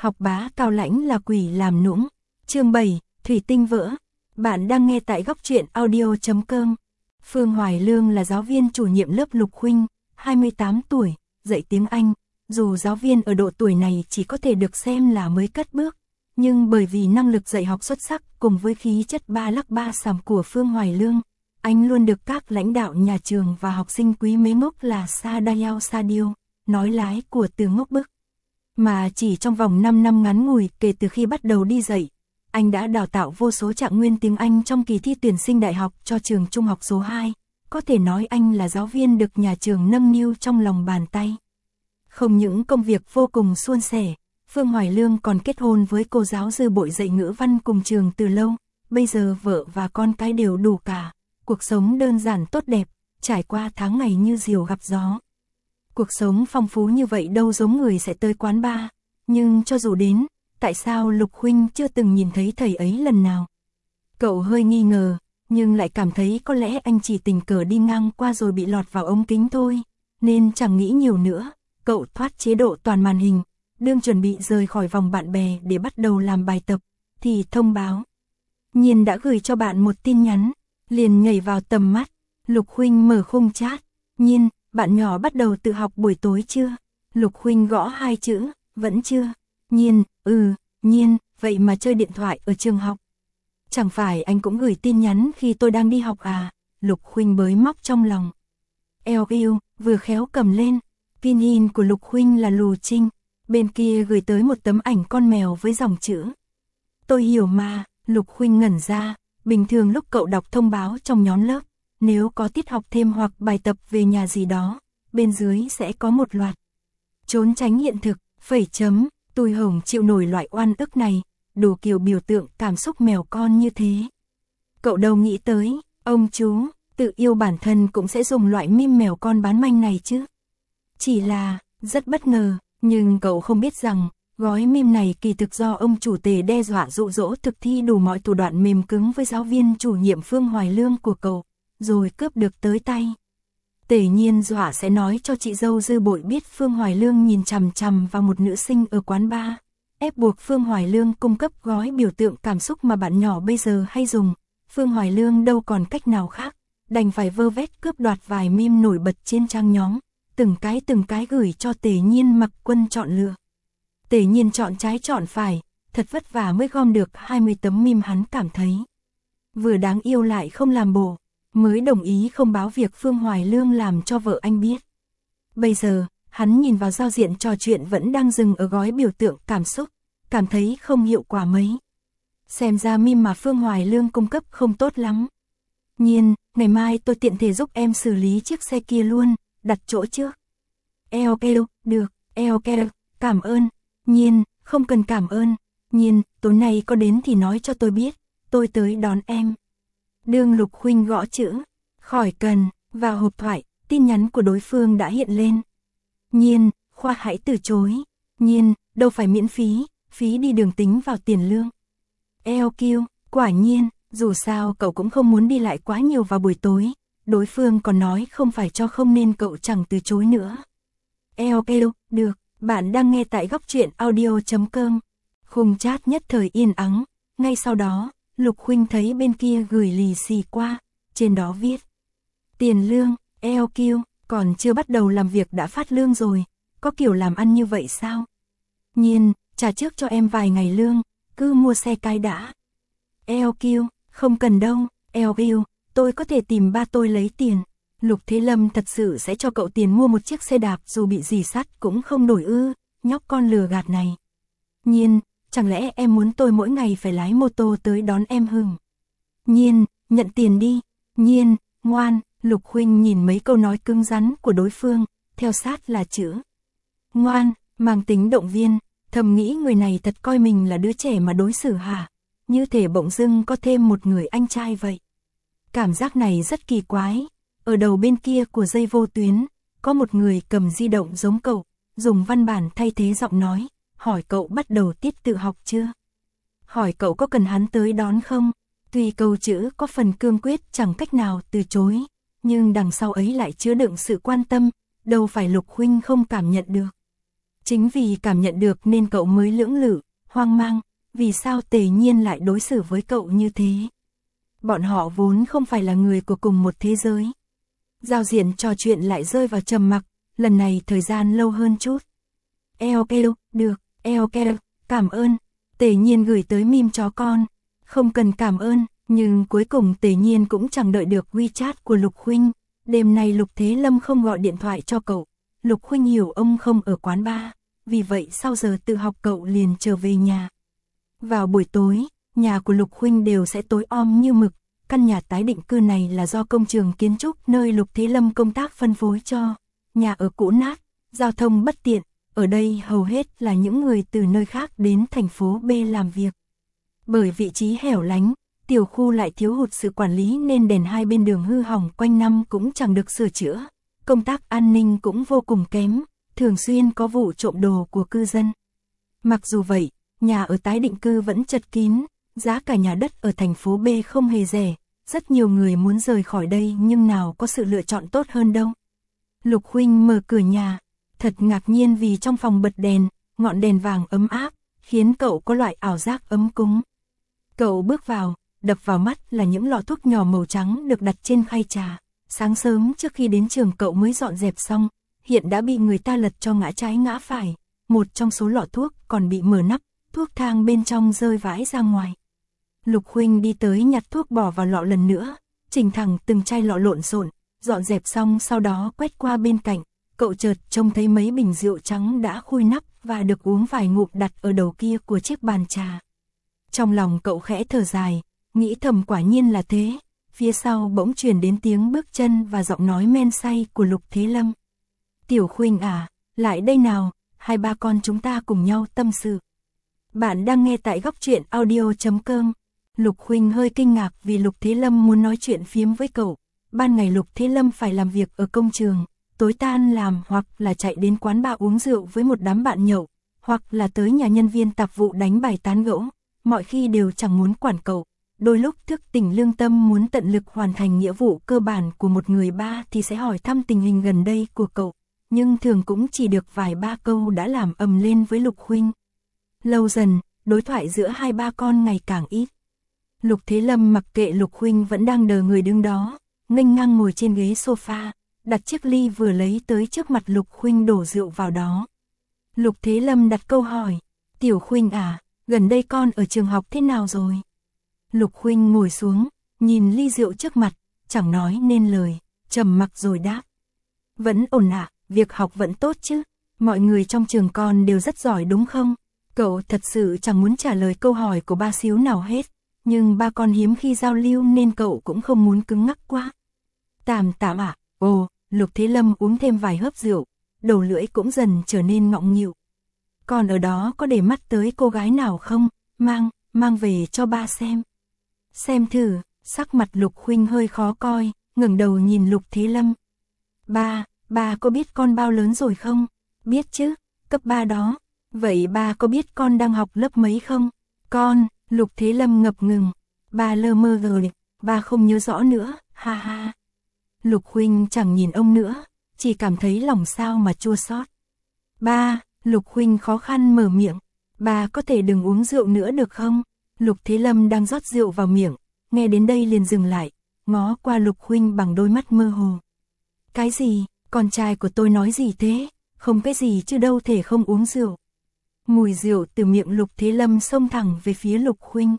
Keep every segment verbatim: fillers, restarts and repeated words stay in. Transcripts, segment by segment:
Học bá cao lãnh là quỷ làm nũng. Chương bảy, Thủy tinh vỡ. Bạn đang nghe tại góc truyện audio chấm com. Phương Hoài Lương là giáo viên chủ nhiệm lớp Lục Khuynh, hai mươi tám tuổi, dạy tiếng Anh. Dù giáo viên ở độ tuổi này chỉ có thể được xem là mới cất bước, nhưng bởi vì năng lực dạy học xuất sắc cùng với khí chất ba lắc ba xàm của Phương Hoài Lương, anh luôn được các lãnh đạo nhà trường và học sinh quý mến ngốc là Sa Dayao Sa Điêu, nói lái của từ ngốc bức. Mà chỉ trong vòng năm năm ngắn ngủi kể từ khi bắt đầu đi dạy, anh đã đào tạo vô số trạng nguyên tiếng Anh trong kỳ thi tuyển sinh đại học cho trường trung học số hai. Có thể nói anh là giáo viên được nhà trường nâng niu trong lòng bàn tay. Không những công việc vô cùng suôn sẻ, Phương Hoài Lương còn kết hôn với cô giáo dư bội dạy ngữ văn cùng trường từ lâu. Bây giờ vợ và con cái đều đủ cả, cuộc sống đơn giản tốt đẹp, trải qua tháng ngày như diều gặp gió. Cuộc sống phong phú như vậy đâu giống người sẽ tới quán bar, nhưng cho dù đến, tại sao Lục Khuynh chưa từng nhìn thấy thầy ấy lần nào? Cậu hơi nghi ngờ, nhưng lại cảm thấy có lẽ anh chỉ tình cờ đi ngang qua rồi bị lọt vào ống kính thôi, nên chẳng nghĩ nhiều nữa. Cậu thoát chế độ toàn màn hình, đương chuẩn bị rời khỏi vòng bạn bè để bắt đầu làm bài tập, thì thông báo Nhiên đã gửi cho bạn một tin nhắn, liền nhảy vào tầm mắt. Lục Khuynh mở khung chat. Nhiên, bạn nhỏ bắt đầu tự học buổi tối chưa? Lục Khuynh gõ hai chữ, vẫn chưa. Nhiên, ừ, Nhiên, vậy mà chơi điện thoại ở trường học. Chẳng phải anh cũng gửi tin nhắn khi tôi đang đi học à? Lục Khuynh bới móc trong lòng. Eo yêu, vừa khéo cầm lên. Pin in của Lục Khuynh là Lù Trinh, bên kia gửi tới một tấm ảnh con mèo với dòng chữ. Tôi hiểu mà. Lục Khuynh ngẩn ra, bình thường lúc cậu đọc thông báo trong nhóm lớp, nếu có tiết học thêm hoặc bài tập về nhà gì đó, bên dưới sẽ có một loạt trốn tránh hiện thực, phẩy chấm, tôi hổng chịu nổi loại oan ức này, đủ kiểu biểu tượng cảm xúc mèo con như thế. Cậu đâu nghĩ tới, ông chú, tự yêu bản thân cũng sẽ dùng loại meme mèo con bán manh này chứ. Chỉ là, rất bất ngờ, nhưng cậu không biết rằng, gói meme này kỳ thực do ông chủ Tề đe dọa dụ dỗ thực thi đủ mọi thủ đoạn mềm cứng với giáo viên chủ nhiệm Phương Hoài Lương của cậu, rồi cướp được tới tay. Tề Nhiên dọa sẽ nói cho chị dâu dư bội biết Phương Hoài Lương nhìn chằm chằm vào một nữ sinh ở quán bar, ép buộc Phương Hoài Lương cung cấp gói biểu tượng cảm xúc mà bạn nhỏ bây giờ hay dùng. Phương Hoài Lương đâu còn cách nào khác, đành phải vơ vét cướp đoạt vài meme nổi bật trên trang nhóm, từng cái từng cái gửi cho Tề Nhiên mặc quân chọn lựa. Tề Nhiên chọn trái chọn phải, thật vất vả mới gom được hai mươi tấm meme hắn cảm thấy vừa đáng yêu lại không làm bổ, mới đồng ý không báo việc Phương Hoài Lương làm cho vợ anh biết. Bây giờ, hắn nhìn vào giao diện trò chuyện vẫn đang dừng ở gói biểu tượng cảm xúc, cảm thấy không hiệu quả mấy. Xem ra meme mà Phương Hoài Lương cung cấp không tốt lắm. Nhiên, ngày mai tôi tiện thể giúp em xử lý chiếc xe kia luôn, đặt chỗ trước. Eo kêu, được, eo kêu, cảm ơn. Nhiên, không cần cảm ơn. Nhiên, tối nay có đến thì nói cho tôi biết, tôi tới đón em. Đương Lục Khuynh gõ chữ, khỏi cần, vào hộp thoại, tin nhắn của đối phương đã hiện lên. Nhiên, khoa hãy từ chối. Nhiên, đâu phải miễn phí, phí đi đường tính vào tiền lương. Eo kêu, quả nhiên, dù sao cậu cũng không muốn đi lại quá nhiều vào buổi tối, đối phương còn nói không phải cho không nên cậu chẳng từ chối nữa. Eo kêu, được. Bạn đang nghe tại góc truyện audio chấm com. Khung chat nhất thời yên ắng, ngay sau đó, Lục Khuynh thấy bên kia gửi lì xì qua, trên đó viết. Tiền lương, eo kêu, còn chưa bắt đầu làm việc đã phát lương rồi, có kiểu làm ăn như vậy sao? Nhiên, trả trước cho em vài ngày lương, cứ mua xe cái đã. Eo kêu, không cần đâu, eo kêu, tôi có thể tìm ba tôi lấy tiền. Lục Thế Lâm thật sự sẽ cho cậu tiền mua một chiếc xe đạp dù bị dì sắt cũng không đổi ư, nhóc con lừa gạt này. Nhiên, chẳng lẽ em muốn tôi mỗi ngày phải lái mô tô tới đón em hừng? Nhiên, nhận tiền đi. Nhiên, ngoan. Lục Khuynh nhìn mấy câu nói cứng rắn của đối phương, theo sát là chữ ngoan, mang tính động viên, thầm nghĩ người này thật coi mình là đứa trẻ mà đối xử hả? Như thể bỗng dưng có thêm một người anh trai vậy. Cảm giác này rất kỳ quái. Ở đầu bên kia của dây vô tuyến, có một người cầm di động giống cậu, dùng văn bản thay thế giọng nói, hỏi cậu bắt đầu tiết tự học chưa? Hỏi cậu có cần hắn tới đón không? Tuy câu chữ có phần cương quyết chẳng cách nào từ chối, nhưng đằng sau ấy lại chứa đựng sự quan tâm, đâu phải Lục Khuynh không cảm nhận được. Chính vì cảm nhận được nên cậu mới lưỡng lự, hoang mang, vì sao Tề Nhiên lại đối xử với cậu như thế. Bọn họ vốn không phải là người của cùng một thế giới. Giao diện trò chuyện lại rơi vào trầm mặc, lần này thời gian lâu hơn chút. Eo kêu, được, eo kêu, cảm ơn. Tề Nhiên gửi tới meme chó con. Không cần cảm ơn, nhưng cuối cùng Tề Nhiên cũng chẳng đợi được WeChat của Lục Huynh. Đêm nay Lục Thế Lâm không gọi điện thoại cho cậu. Lục Huynh hiểu ông không ở quán bar, vì vậy sau giờ tự học cậu liền trở về nhà. Vào buổi tối, nhà của Lục Huynh đều sẽ tối om như mực. Căn nhà tái định cư này là do công trường kiến trúc nơi Lục Thế Lâm công tác phân phối cho. Nhà ở cũ nát, giao thông bất tiện, ở đây hầu hết là những người từ nơi khác đến thành phố B làm việc. Bởi vị trí hẻo lánh, tiểu khu lại thiếu hụt sự quản lý nên đèn hai bên đường hư hỏng quanh năm cũng chẳng được sửa chữa. Công tác an ninh cũng vô cùng kém, thường xuyên có vụ trộm đồ của cư dân. Mặc dù vậy, nhà ở tái định cư vẫn chật kín, giá cả nhà đất ở thành phố B không hề rẻ, rất nhiều người muốn rời khỏi đây nhưng nào có sự lựa chọn tốt hơn đâu. Lục Huynh mở cửa nhà, thật ngạc nhiên vì trong phòng bật đèn, ngọn đèn vàng ấm áp, khiến cậu có loại ảo giác ấm cúng. Cậu bước vào, đập vào mắt là những lọ thuốc nhỏ màu trắng được đặt trên khay trà. Sáng sớm trước khi đến trường cậu mới dọn dẹp xong, hiện đã bị người ta lật cho ngã trái ngã phải. Một trong số lọ thuốc còn bị mở nắp, thuốc thang bên trong rơi vãi ra ngoài. Lục Huynh đi tới nhặt thuốc bỏ vào lọ lần nữa, chỉnh thẳng từng chai lọ lộn xộn, dọn dẹp xong sau đó quét qua bên cạnh, cậu chợt trông thấy mấy bình rượu trắng đã khui nắp và được uống vài ngụm đặt ở đầu kia của chiếc bàn trà. Trong lòng cậu khẽ thở dài, nghĩ thầm quả nhiên là thế. Phía sau bỗng truyền đến tiếng bước chân và giọng nói men say của Lục Thế Lâm. Tiểu Huynh à, lại đây nào, hai ba con chúng ta cùng nhau tâm sự. Bạn đang nghe tại góc truyện audio chấm com. Lục Huynh hơi kinh ngạc vì Lục Thế Lâm muốn nói chuyện phiếm với cậu. Ban ngày Lục Thế Lâm phải làm việc ở công trường, tối tan làm hoặc là chạy đến quán bar uống rượu với một đám bạn nhậu, hoặc là tới nhà nhân viên tạp vụ đánh bài tán gẫu, mọi khi đều chẳng muốn quản cậu. Đôi lúc thức tỉnh lương tâm muốn tận lực hoàn thành nghĩa vụ cơ bản của một người ba thì sẽ hỏi thăm tình hình gần đây của cậu, nhưng thường cũng chỉ được vài ba câu đã làm ầm lên với Lục Huynh. Lâu dần, đối thoại giữa hai ba con ngày càng ít. Lục Thế Lâm mặc kệ Lục Huynh vẫn đang đờ người đứng đó, nghênh ngang ngồi trên ghế sofa, đặt chiếc ly vừa lấy tới trước mặt Lục Huynh đổ rượu vào đó. Lục Thế Lâm đặt câu hỏi, Tiểu Huynh à, gần đây con ở trường học thế nào rồi? Lục Huynh ngồi xuống, nhìn ly rượu trước mặt, chẳng nói nên lời, trầm mặc rồi đáp. Vẫn ổn ạ, việc học vẫn tốt chứ, mọi người trong trường con đều rất giỏi đúng không? Cậu thật sự chẳng muốn trả lời câu hỏi của ba xíu nào hết, nhưng ba con hiếm khi giao lưu nên cậu cũng không muốn cứng ngắc quá. Tạm tạm ạ, ồ, Lục Thế Lâm uống thêm vài hớp rượu, đầu lưỡi cũng dần trở nên ngọng nghịu. Còn ở đó có để mắt tới cô gái nào không, mang, mang về cho ba xem. Xem thử, sắc mặt Lục Huynh hơi khó coi, ngẩng đầu nhìn Lục Thế Lâm. Ba, ba có biết con bao lớn rồi không? Biết chứ, cấp ba đó. Vậy ba có biết con đang học lớp mấy không? Con, Lục Thế Lâm ngập ngừng. Ba lơ mơ rồi, ba không nhớ rõ nữa, ha ha. Lục Huynh chẳng nhìn ông nữa, chỉ cảm thấy lòng sao mà chua xót. Ba, Lục Huynh khó khăn mở miệng. Ba có thể đừng uống rượu nữa được không? Lục Thế Lâm đang rót rượu vào miệng, nghe đến đây liền dừng lại, ngó qua Lục Huynh bằng đôi mắt mơ hồ. Cái gì, con trai của tôi nói gì thế? Không cái gì chứ đâu thể không uống rượu. Mùi rượu từ miệng Lục Thế Lâm xông thẳng về phía Lục Huynh.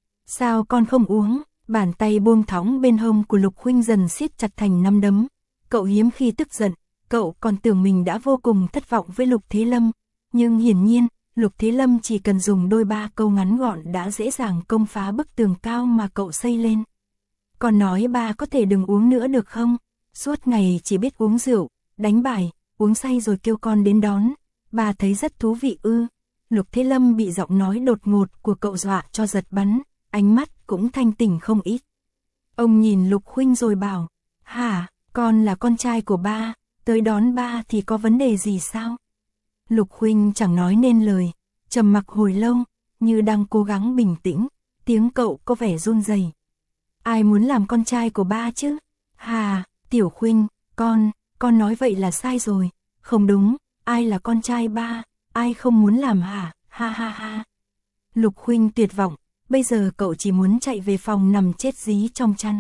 Sao con không uống? Bàn tay buông thõng bên hông của Lục Huynh dần siết chặt thành nắm đấm. Cậu hiếm khi tức giận, cậu còn tưởng mình đã vô cùng thất vọng với Lục Thế Lâm. Nhưng hiển nhiên, Lục Thế Lâm chỉ cần dùng đôi ba câu ngắn gọn đã dễ dàng công phá bức tường cao mà cậu xây lên. Còn nói ba có thể đừng uống nữa được không? Suốt ngày chỉ biết uống rượu, đánh bài, uống say rồi kêu con đến đón. Ba thấy rất thú vị ư. Lục Thế Lâm bị giọng nói đột ngột của cậu dọa cho giật bắn, ánh mắt cũng thanh tỉnh không ít. Ông nhìn Lục Huynh rồi bảo, hả, con là con trai của ba, tới đón ba thì có vấn đề gì sao? Lục Huynh chẳng nói nên lời, trầm mặc hồi lâu, như đang cố gắng bình tĩnh, tiếng cậu có vẻ run rẩy. Ai muốn làm con trai của ba chứ? Hà, Tiểu Huynh, con, con nói vậy là sai rồi, không đúng, ai là con trai ba? ai không muốn làm hả, ha ha ha. Lục Huynh tuyệt vọng, bây giờ cậu chỉ muốn chạy về phòng nằm chết dí trong chăn.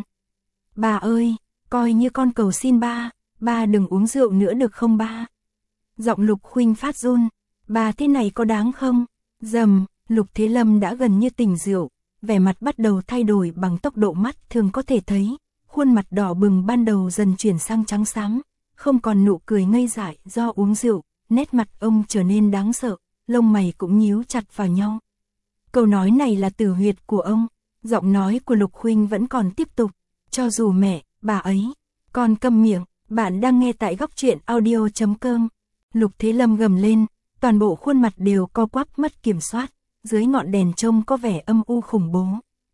Bà ơi, coi như con cầu xin ba, ba đừng uống rượu nữa được không ba? Giọng Lục Huynh phát run, bà thế này có đáng không? Dầm, Lục Thế Lâm đã gần như tỉnh rượu, vẻ mặt bắt đầu thay đổi bằng tốc độ mắt thường có thể thấy, khuôn mặt đỏ bừng ban đầu dần chuyển sang trắng xám, không còn nụ cười ngây dại do uống rượu, nét mặt ông trở nên đáng sợ, lông mày cũng nhíu chặt vào nhau. Câu nói này là tử huyệt của ông, giọng nói của Lục Huynh vẫn còn tiếp tục, cho dù mẹ, bà ấy, con câm miệng, bạn đang nghe tại góc truyện audio chấm com. Lục Thế Lâm gầm lên, toàn bộ khuôn mặt đều co quắp mất kiểm soát, dưới ngọn đèn trông có vẻ âm u khủng bố.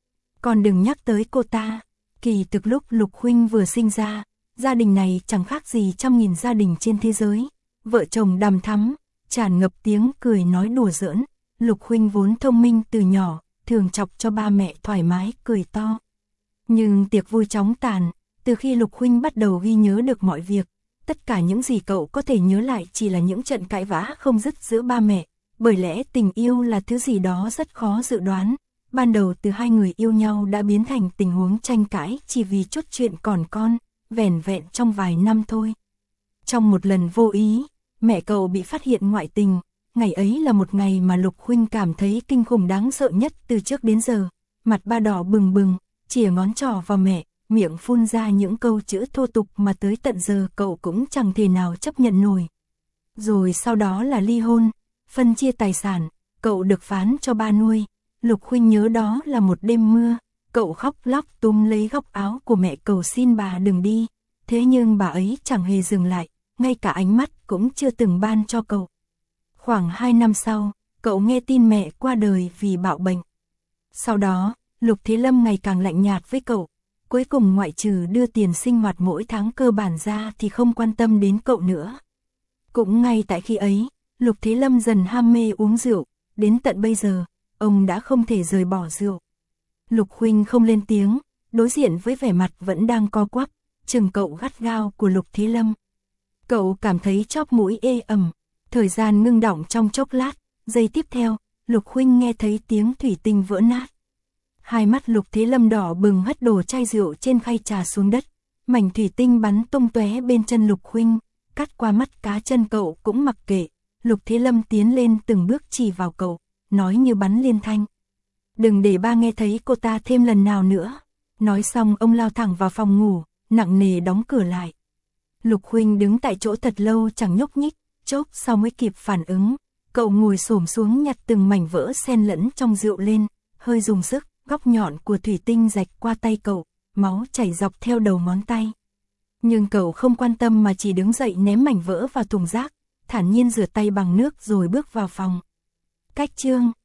Còn đừng nhắc tới cô ta, kỳ thực lúc Lục Huynh vừa sinh ra, gia đình này chẳng khác gì trăm nghìn gia đình trên thế giới, vợ chồng đằm thắm, tràn ngập tiếng cười nói đùa giỡn. Lục Huynh vốn thông minh từ nhỏ, thường chọc cho ba mẹ thoải mái cười to. Nhưng tiệc vui chóng tàn, từ khi Lục Huynh bắt đầu ghi nhớ được mọi việc, tất cả những gì cậu có thể nhớ lại chỉ là những trận cãi vã không dứt giữa ba mẹ, bởi lẽ tình yêu là thứ gì đó rất khó dự đoán. Ban đầu từ hai người yêu nhau đã biến thành tình huống tranh cãi chỉ vì chút chuyện còn con, vẻn vẹn trong vài năm thôi. Trong một lần vô ý, mẹ cậu bị phát hiện ngoại tình. Ngày ấy là một ngày mà Lục Huynh cảm thấy kinh khủng đáng sợ nhất từ trước đến giờ, mặt ba đỏ bừng bừng, chìa ngón trỏ vào mẹ, miệng phun ra những câu chữ thô tục mà tới tận giờ cậu cũng chẳng thể nào chấp nhận nổi. Rồi sau đó là ly hôn, phân chia tài sản, cậu được phán cho ba nuôi. Lục Huynh nhớ đó là một đêm mưa, cậu khóc lóc túm lấy góc áo của mẹ cầu xin bà đừng đi, thế nhưng bà ấy chẳng hề dừng lại, ngay cả ánh mắt cũng chưa từng ban cho cậu. Khoảng hai năm sau, cậu nghe tin mẹ qua đời vì bạo bệnh. Sau đó, Lục Thế Lâm ngày càng lạnh nhạt với cậu, cuối cùng ngoại trừ đưa tiền sinh hoạt mỗi tháng cơ bản ra thì không quan tâm đến cậu nữa. Cũng ngay tại khi ấy, Lục Thế Lâm dần ham mê uống rượu, đến tận bây giờ, ông đã không thể rời bỏ rượu. Lục Huynh không lên tiếng, đối diện với vẻ mặt vẫn đang co quắp, chừng cậu gắt gao của Lục Thế Lâm. Cậu cảm thấy chóp mũi ê ẩm. Thời gian ngưng đọng trong chốc lát, giây tiếp theo, Lục Huynh nghe thấy tiếng thủy tinh vỡ nát. Hai mắt Lục Thế Lâm đỏ bừng hất đổ chai rượu trên khay trà xuống đất, mảnh thủy tinh bắn tung tóe bên chân Lục Huynh, cắt qua mắt cá chân cậu cũng mặc kệ. Lục Thế Lâm tiến lên từng bước chỉ vào cậu, nói như bắn liên thanh. Đừng để ba nghe thấy cô ta thêm lần nào nữa. Nói xong ông lao thẳng vào phòng ngủ, nặng nề đóng cửa lại. Lục Huynh đứng tại chỗ thật lâu chẳng nhúc nhích. Chốc sau mới kịp phản ứng, cậu ngồi xổm xuống nhặt từng mảnh vỡ xen lẫn trong rượu lên, hơi dùng sức, góc nhọn của thủy tinh rạch qua tay cậu, máu chảy dọc theo đầu ngón tay. Nhưng cậu không quan tâm mà chỉ đứng dậy ném mảnh vỡ vào thùng rác, thản nhiên rửa tay bằng nước rồi bước vào phòng. Cách chương